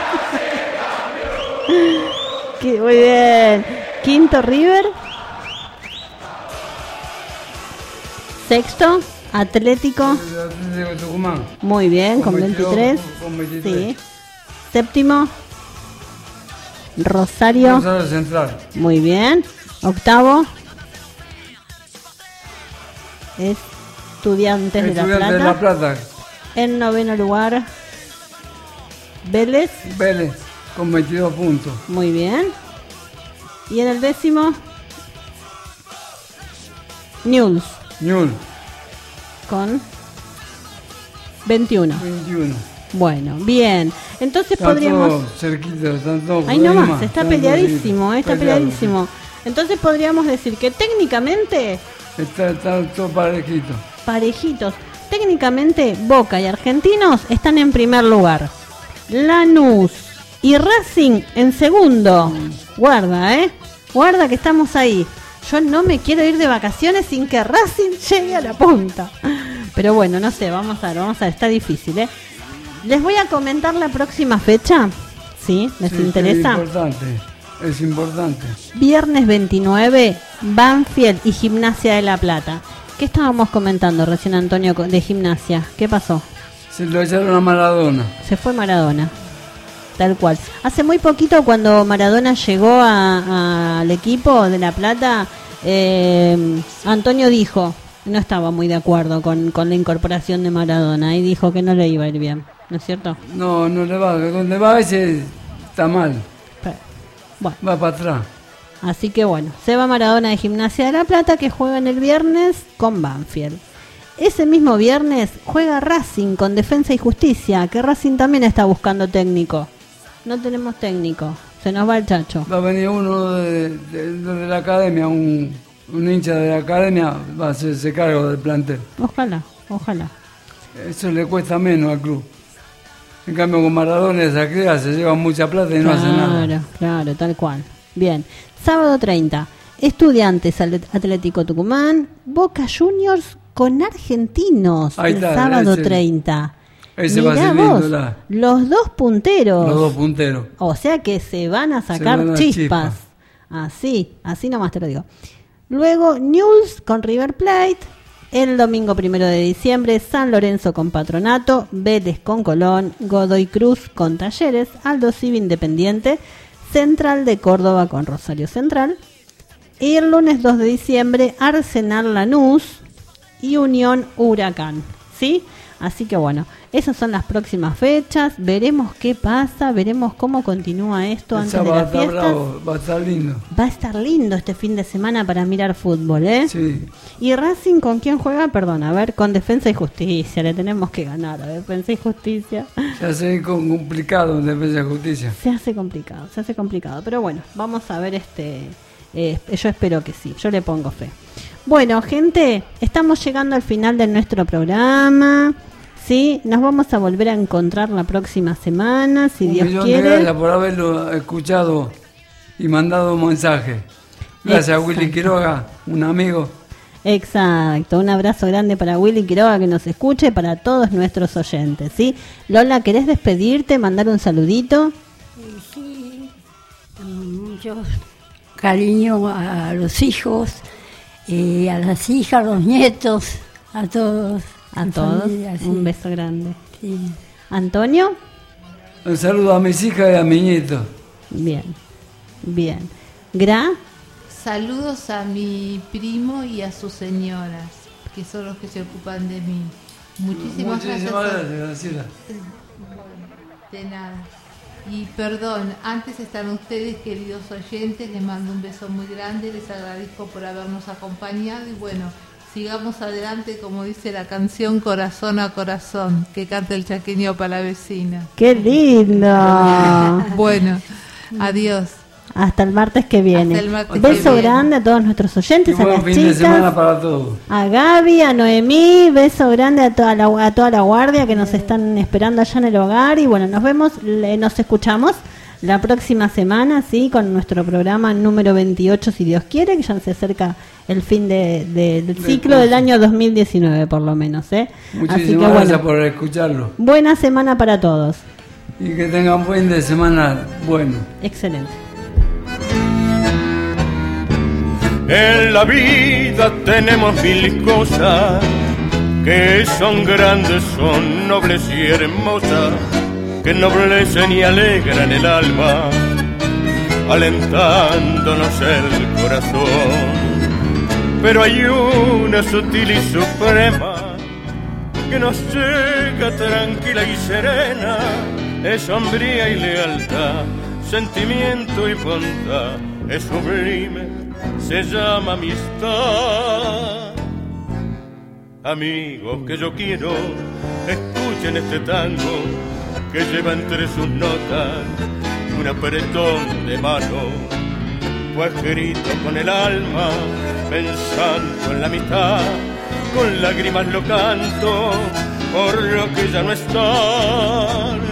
Qui- Muy bien. Quinto, River. Sexto, Atlético. Atlético Tucumán. Muy bien, con Con veintidós, veintitrés. con veintitrés. Sí. Séptimo, Rosario. Rosario Central. Muy bien. Octavo, Estudiantes de La Estudiantes Plata. de La Plata. En noveno lugar, Vélez. Vélez con veintidós puntos. Muy bien. Y en el décimo, Newell's Ñul, con veintiuno. veintiuno. Bueno, bien. Entonces Están podríamos... todos cerquitos, están todos Ahí por nomás, más, está están peleadísimo, todos eh, está peleados. peleadísimo. Entonces podríamos decir que técnicamente, Está, está todo parejito. parejitos, técnicamente Boca y Argentinos están en primer lugar. Lanús y Racing en segundo. Guarda, eh. Guarda que estamos ahí. Yo no me quiero ir de vacaciones sin que Racing llegue a la punta. Pero bueno, no sé, vamos a ver, vamos a ver, está difícil, eh. Les voy a comentar la próxima fecha. ¿Sí? ¿Les Sí, sí, interesa? Es importante, es importante. Viernes veintinueve, Banfield y Gimnasia de La Plata. ¿Qué estábamos comentando recién, Antonio, co- de Gimnasia? ¿Qué pasó? Se lo echaron a Maradona. Se fue Maradona. Tal cual. Hace muy poquito, cuando Maradona llegó a- a- al equipo de La Plata, eh, Antonio dijo, no estaba muy de acuerdo con, con la incorporación de Maradona y dijo que no le iba a ir bien. ¿No es cierto? No, no le va. Donde va ese está mal. Pero, bueno. Va para atrás. Así que bueno, se va Maradona de Gimnasia de La Plata, que juega en el viernes con Banfield. Ese mismo viernes juega Racing con Defensa y Justicia, que Racing también está buscando técnico. No tenemos técnico, se nos va el chacho. Va a venir uno de, de- de la academia, un, un hincha de la academia, va a hacerse cargo del plantel. Ojalá, ojalá. Eso le cuesta menos al club. En cambio, con Maradona y esa cría se lleva mucha plata y no hace nada. Claro, claro, tal cual. Bien, sábado treinta, Estudiantes Atl- Atlético Tucumán, Boca Juniors con Argentinos. Ahí el está, sábado ese- treinta. ese va a Mirá ser lindo, vos, la- los dos punteros. Los dos punteros. O sea que se van a sacar van a chispas. chispas. Así, así nomás te lo digo. Luego Newell's con River Plate. El domingo primero de diciembre, San Lorenzo con Patronato, Vélez con Colón, Godoy Cruz con Talleres, Aldo Civi Independiente, Central de Córdoba con Rosario Central. Y el lunes dos de diciembre, Arsenal Lanús y Unión Huracán. ¿Sí? Así que bueno, esas son las próximas fechas. Veremos qué pasa, veremos cómo continúa esto El antes de sábado las está fiestas. bravo, va a estar lindo. Va a estar lindo este fin de semana para mirar fútbol, ¿eh? Sí. ¿Y Racing con quién juega? Perdón, a ver, con Defensa y Justicia. Le tenemos que ganar a Defensa y Justicia. Se hace complicado en Defensa y Justicia. Se hace complicado, se hace complicado. Pero bueno, vamos a ver este... eh, yo espero que sí, yo le pongo fe. Bueno, gente, estamos llegando al final de nuestro programa. Sí, nos vamos a volver a encontrar la próxima semana, si Un Dios millón de quiere. gracias por haberlo escuchado y mandado un mensaje. Gracias a Willy Exacto. Quiroga, un amigo. Exacto, un abrazo grande para Willy Quiroga que nos escuche, para todos nuestros oyentes, ¿sí? Lola, ¿querés despedirte, mandar un saludito? Sí, mucho cariño a los hijos, eh, a las hijas, a los nietos, a todos. A mi todos, familia, sí. un beso grande. Sí. Antonio, Un saludo a mis hijas y a mi nieto. bien, bien. Gra, Saludos a mi primo y a sus señoras, que son los que se ocupan de mí. Muchísimas, Muchísimas gracias. gracias, Graciela. De nada. Y perdón, antes están ustedes, queridos oyentes, les mando un beso muy grande, les agradezco por habernos acompañado y bueno, sigamos adelante, como dice la canción Corazón a Corazón, que canta el chaqueño para la vecina. ¡Qué lindo! Bueno, adiós. Hasta el martes que viene. Hasta el martes Beso que viene. grande a todos nuestros oyentes, Y a buen las fin de chicas, semana para todos. a Gaby, a Noemí, beso grande a toda la, a toda la guardia que nos están esperando allá en el hogar y bueno, nos vemos, le- nos escuchamos la próxima semana, sí, con nuestro programa número veintiocho, si Dios quiere, que ya se acerca el fin de, de- del ciclo del año dos mil diecinueve por lo menos, ¿eh? Muchísimas Así que gracias bueno, por escucharlo. buena semana para todos. Y que tengan buen de semana bueno. Excelente. En la vida tenemos mil cosas que son grandes, son nobles y hermosas, que ennoblecen y alegran el alma, alentándonos el corazón. Pero hay una sutil y suprema que nos llega tranquila y serena, es sombría y lealtad, sentimiento y bondad, es sublime, se llama amistad. Amigos que yo quiero, escuchen este tango que lleva entre sus notas un apretón de mano, pues escrito con el alma, pensando en la mitad, con lágrimas lo canto por lo que ya no están.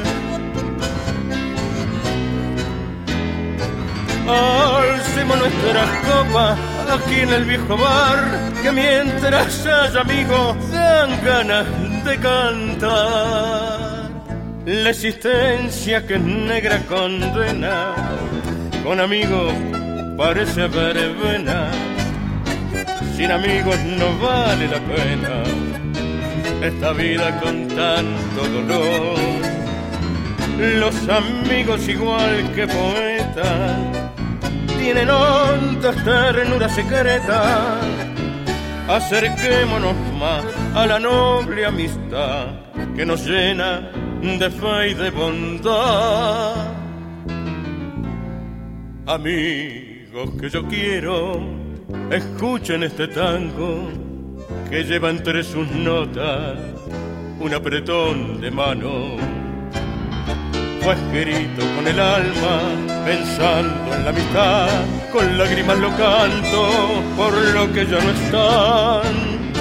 Alcemos nuestras copas aquí en el viejo bar, que mientras haya amigos dan ganas de cantar. La existencia que es negra condena, con amigos parece verbena, sin amigos no vale la pena esta vida con tanto dolor. Los amigos igual que poetas tienen hondas ternuras secretas. Acerquémonos más a la noble amistad que nos llena de fe y de bondad. Amigos que yo quiero, escuchen este tango que lleva entre sus notas un apretón de mano. Fue escrito con el alma, pensando en la amistad, con lágrimas lo canto por lo que ya no están.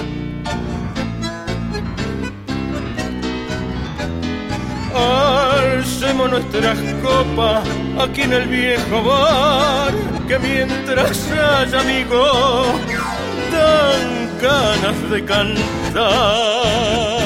Alcemos nuestras copas aquí en el viejo bar, que mientras haya amigos dan ganas de cantar.